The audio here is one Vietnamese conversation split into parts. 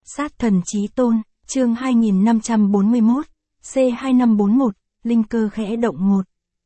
Sát thần chí tôn, chương 2541, C2541, linh cơ khẽ động 1.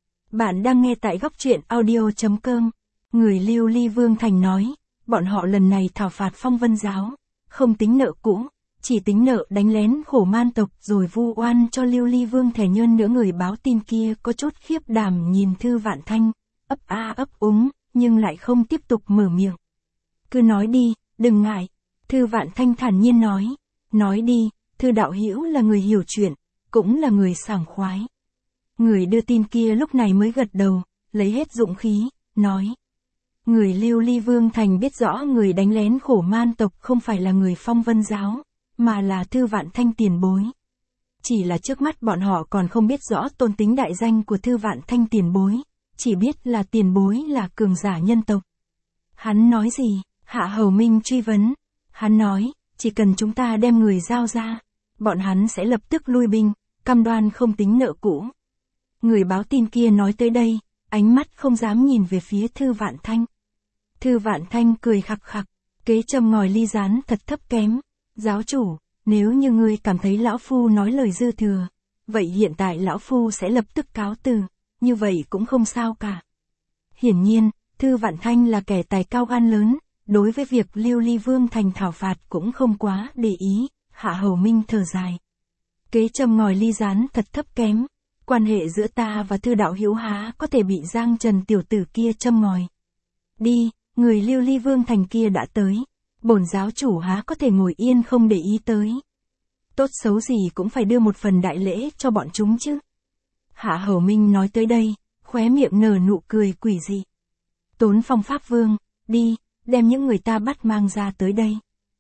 Bạn đang nghe tại góc truyện audio.com. Người Lưu Ly Vương Thành nói, bọn họ lần này thảo phạt Phong Vân giáo, không tính nợ cũ, chỉ tính nợ đánh lén khổ man tộc rồi vu oan cho Lưu Ly Vương Thể Nhơn nữa. Người báo tin kia có chút khiếp đảm nhìn Thư Vạn Thanh, ấp a ấp úng, nhưng lại không tiếp tục mở miệng. Cứ nói đi, đừng ngại. Thư Vạn Thanh thản nhiên nói đi. Thư đạo hữu là người hiểu chuyện, cũng là người sảng khoái. Người đưa tin kia lúc này mới gật đầu, lấy hết dũng khí, nói. Người Lưu Ly Vương Thành biết rõ người đánh lén khổ man tộc không phải là người Phong Vân giáo, mà là Thư Vạn Thanh tiền bối. Chỉ là trước mắt bọn họ còn không biết rõ tôn tính đại danh của Thư Vạn Thanh tiền bối, chỉ biết là tiền bối là cường giả nhân tộc. Hắn nói gì? Hạ Hầu Minh truy vấn. Hắn nói, chỉ cần chúng ta đem người giao ra, bọn hắn sẽ lập tức lui binh, cam đoan không tính nợ cũ. Người báo tin kia nói tới đây, ánh mắt không dám nhìn về phía Thư Vạn Thanh. Thư Vạn Thanh cười khặc khặc, kế châm ngòi ly rán thật thấp kém. Giáo chủ, nếu như ngươi cảm thấy lão phu nói lời dư thừa, vậy hiện tại lão phu sẽ lập tức cáo từ, như vậy cũng không sao cả. Hiển nhiên, Thư Vạn Thanh là kẻ tài cao gan lớn, đối với việc Lưu Ly Vương Thành thảo phạt cũng không quá để ý. Hạ Hầu Minh thở dài. Kế châm ngòi ly rán thật thấp kém, quan hệ giữa ta và Thư đạo hữu há có thể bị Giang Trần tiểu tử kia châm ngòi. Đi, người Lưu Ly Vương Thành kia đã tới, bổn giáo chủ há có thể ngồi yên không để ý tới. Tốt xấu gì cũng phải đưa một phần đại lễ cho bọn chúng chứ. Hạ Hầu Minh nói tới đây, khóe miệng nở nụ cười quỷ dị. Tốn Phong Pháp Vương, đi, đem những người ta bắt mang ra tới đây.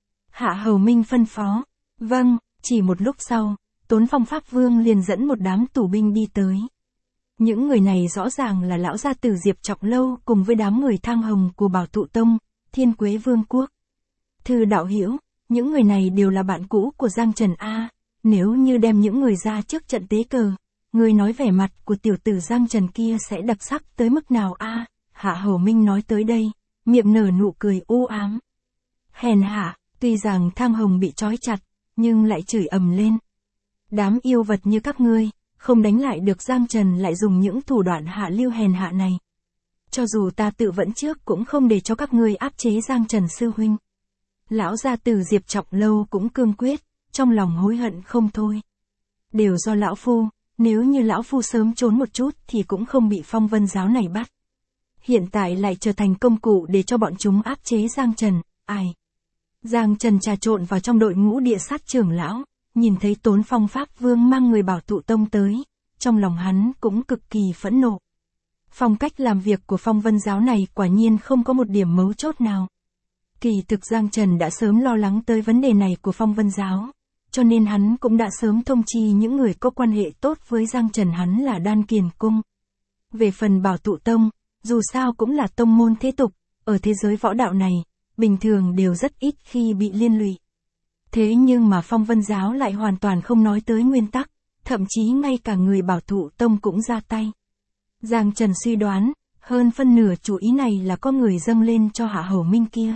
Hạ Hầu Minh phân phó. Vâng, chỉ một lúc sau, Tốn Phong Pháp Vương liền dẫn một đám tù binh đi tới. Những người này rõ ràng là lão gia tử Diệp Trọng Lâu cùng với đám người Thang Hồng của Bảo Thụ Tông, Thiên Quế Vương Quốc. Thư đạo hữu, những người này đều là bạn cũ của Giang Trần A, nếu như đem những người ra trước trận tế cờ, người nói vẻ mặt của tiểu tử Giang Trần kia sẽ đặc sắc tới mức nào a? Hạ Hầu Minh nói tới đây, miệng nở nụ cười u ám. Hèn hạ, tuy rằng Thang Hồng bị trói chặt, nhưng lại chửi ầm lên. Đám yêu vật như các ngươi, không đánh lại được Giang Trần lại dùng những thủ đoạn hạ lưu hèn hạ này. Cho dù ta tự vẫn trước cũng không để cho các ngươi áp chế Giang Trần sư huynh. Lão gia tử Diệp Trọng Lâu cũng cương quyết, trong lòng hối hận không thôi. Đều do lão phu, nếu như lão phu sớm trốn một chút thì cũng không bị Phong Vân giáo này bắt. Hiện tại lại trở thành công cụ để cho bọn chúng áp chế Giang Trần, ai. Giang Trần trà trộn vào trong đội ngũ địa sát trưởng lão, nhìn thấy Tốn Phong Pháp Vương mang người Bảo Thụ Tông tới, trong lòng hắn cũng cực kỳ phẫn nộ. Phong cách làm việc của Phong Vân giáo này quả nhiên không có một điểm mấu chốt nào. Kỳ thực Giang Trần đã sớm lo lắng tới vấn đề này của Phong Vân giáo, cho nên hắn cũng đã sớm thông chi những người có quan hệ tốt với Giang Trần hắn là Đan Kiền Cung. Về phần Bảo Thụ Tông, dù sao cũng là tông môn thế tục, ở thế giới võ đạo này, bình thường đều rất ít khi bị liên lụy. Thế nhưng mà Phong Vân giáo lại hoàn toàn không nói tới nguyên tắc, thậm chí ngay cả người Bảo Thụ Tông cũng ra tay. Giang Trần suy đoán, hơn phân nửa chủ ý này là có người dâng lên cho Hạ Hầu Minh kia.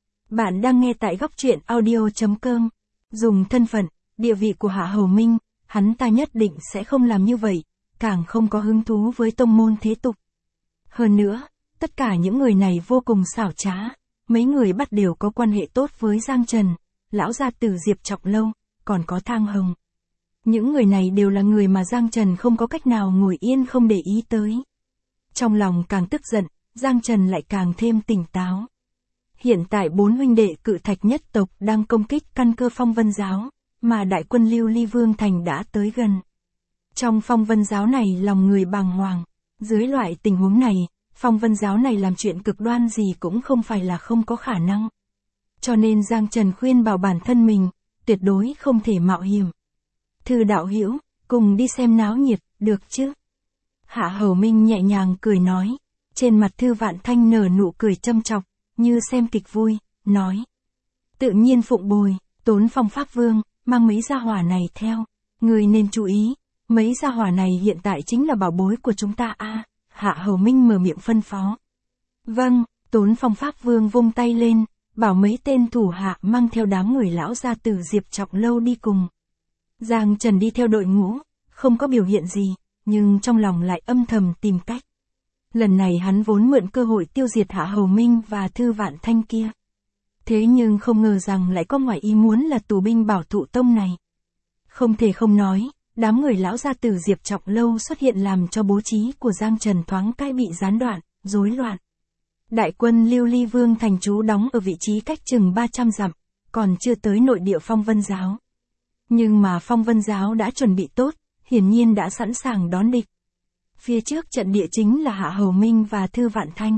Bạn đang nghe tại góc truyện audio.com. Dùng thân phận, địa vị của Hạ Hầu Minh, hắn ta nhất định sẽ không làm như vậy, càng không có hứng thú với tông môn thế tục. Hơn nữa, tất cả những người này vô cùng xảo trá, mấy người bắt đều có quan hệ tốt với Giang Trần, lão gia tử Diệp Trọng Lâu, còn có Thang Hồng. Những người này đều là người mà Giang Trần không có cách nào ngồi yên không để ý tới. Trong lòng càng tức giận, Giang Trần lại càng thêm tỉnh táo. Hiện tại 4 huynh đệ Cự Thạch nhất tộc đang công kích căn cơ Phong Vân giáo, mà đại quân Lưu Ly Vương Thành đã tới gần. Trong Phong Vân giáo này lòng người bàng hoàng, dưới loại tình huống này, Phong Vân giáo này làm chuyện cực đoan gì cũng không phải là không có khả năng. Cho nên Giang Trần khuyên bảo bản thân mình, tuyệt đối không thể mạo hiểm. Thư đạo hữu, cùng đi xem náo nhiệt, được chứ? Hạ Hầu Minh nhẹ nhàng cười nói, trên mặt Thư Vạn Thanh nở nụ cười châm chọc, như xem kịch vui, nói. Tự nhiên phụng bồi, Tốn Phong Pháp Vương, mang mấy gia hỏa này theo. Người nên chú ý, mấy gia hỏa này hiện tại chính là bảo bối của chúng ta a. Hạ Hầu Minh mở miệng phân phó. Vâng, Tốn Phong Pháp Vương vung tay lên, bảo mấy tên thủ hạ mang theo đám người lão gia tử Diệp Trọng Lâu đi cùng. Giang Trần đi theo đội ngũ, không có biểu hiện gì, nhưng trong lòng lại âm thầm tìm cách. Lần này hắn vốn mượn cơ hội tiêu diệt Hạ Hầu Minh và Thư Vạn Thanh kia. Thế nhưng không ngờ rằng lại có ngoài ý muốn là tù binh Bảo Thụ Tông này. Không thể không nói, đám người lão gia tử Diệp Trọng Lâu xuất hiện làm cho bố trí của Giang Trần thoáng cái bị gián đoạn, rối loạn. Đại quân Lưu Ly Vương thành trú đóng ở vị trí cách chừng 300 dặm, còn chưa tới nội địa Phong Vân Giáo. Nhưng mà Phong Vân Giáo đã chuẩn bị tốt, hiển nhiên đã sẵn sàng đón địch. Phía trước trận địa chính là Hạ Hầu Minh và Thư Vạn Thanh.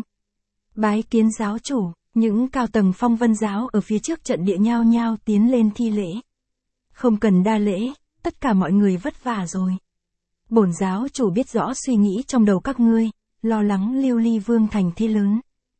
Bái kiến giáo chủ, những cao tầng Phong Vân Giáo ở phía trước trận địa nhao nhao tiến lên thi lễ. Không cần đa lễ, tất cả mọi người vất vả rồi. Bổn giáo chủ biết rõ suy nghĩ trong đầu các ngươi, lo lắng Lưu Ly Vương thành thế lớn.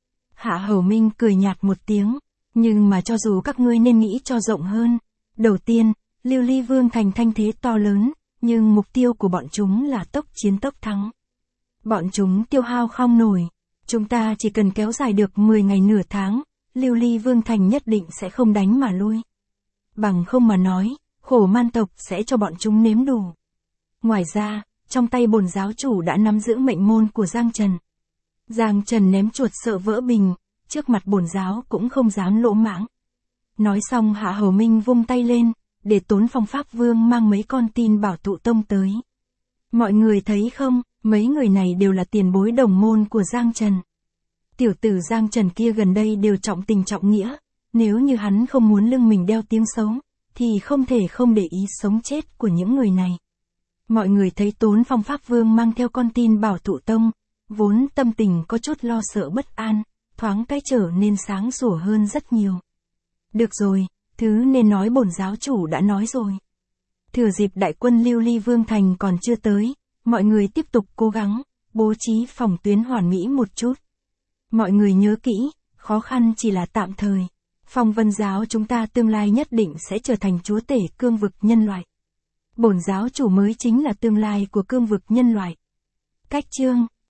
Hạ Hầu Minh cười nhạt một tiếng, nhưng mà cho dù các ngươi nên nghĩ cho rộng hơn. Đầu tiên, Lưu Ly Vương thành thanh thế to lớn, nhưng mục tiêu của bọn chúng là tốc chiến tốc thắng. Bọn chúng tiêu hao không nổi. Chúng ta chỉ cần kéo dài được 10 ngày nửa tháng, Lưu Ly Vương thành nhất định sẽ không đánh mà lui. Bằng không mà nói, Khổ Man tộc sẽ cho bọn chúng nếm đủ. Ngoài ra, trong tay bổn giáo chủ đã nắm giữ mệnh môn của Giang Trần. Giang Trần ném chuột sợ vỡ bình, trước mặt bổn giáo cũng không dám lỗ mãng. Nói xong Hạ Hầu Minh vung tay lên, để Tốn Phong Pháp Vương mang mấy con tin Bảo Thụ Tông tới. Mọi người thấy không, mấy người này đều là tiền bối đồng môn của Giang Trần. Tiểu tử Giang Trần kia gần đây đều trọng tình trọng nghĩa, nếu như hắn không muốn lưng mình đeo tiếng xấu, thì không thể không để ý sống chết của những người này. Mọi người thấy Tốn Phong Pháp Vương mang theo con tin Bảo Thụ Tông, vốn tâm tình có chút lo sợ bất an, thoáng cái trở nên sáng sủa hơn rất nhiều. Được rồi, thứ nên nói bổn giáo chủ đã nói rồi. Thừa dịp đại quân Lưu Ly Vương thành còn chưa tới, mọi người tiếp tục cố gắng, bố trí phòng tuyến hoàn mỹ một chút. Mọi người nhớ kỹ, khó khăn chỉ là tạm thời. Phong Vân Giáo chúng ta tương lai nhất định sẽ trở thành chúa tể cương vực nhân loại. Bổn giáo chủ mới chính là tương lai của cương vực nhân loại. Cách chương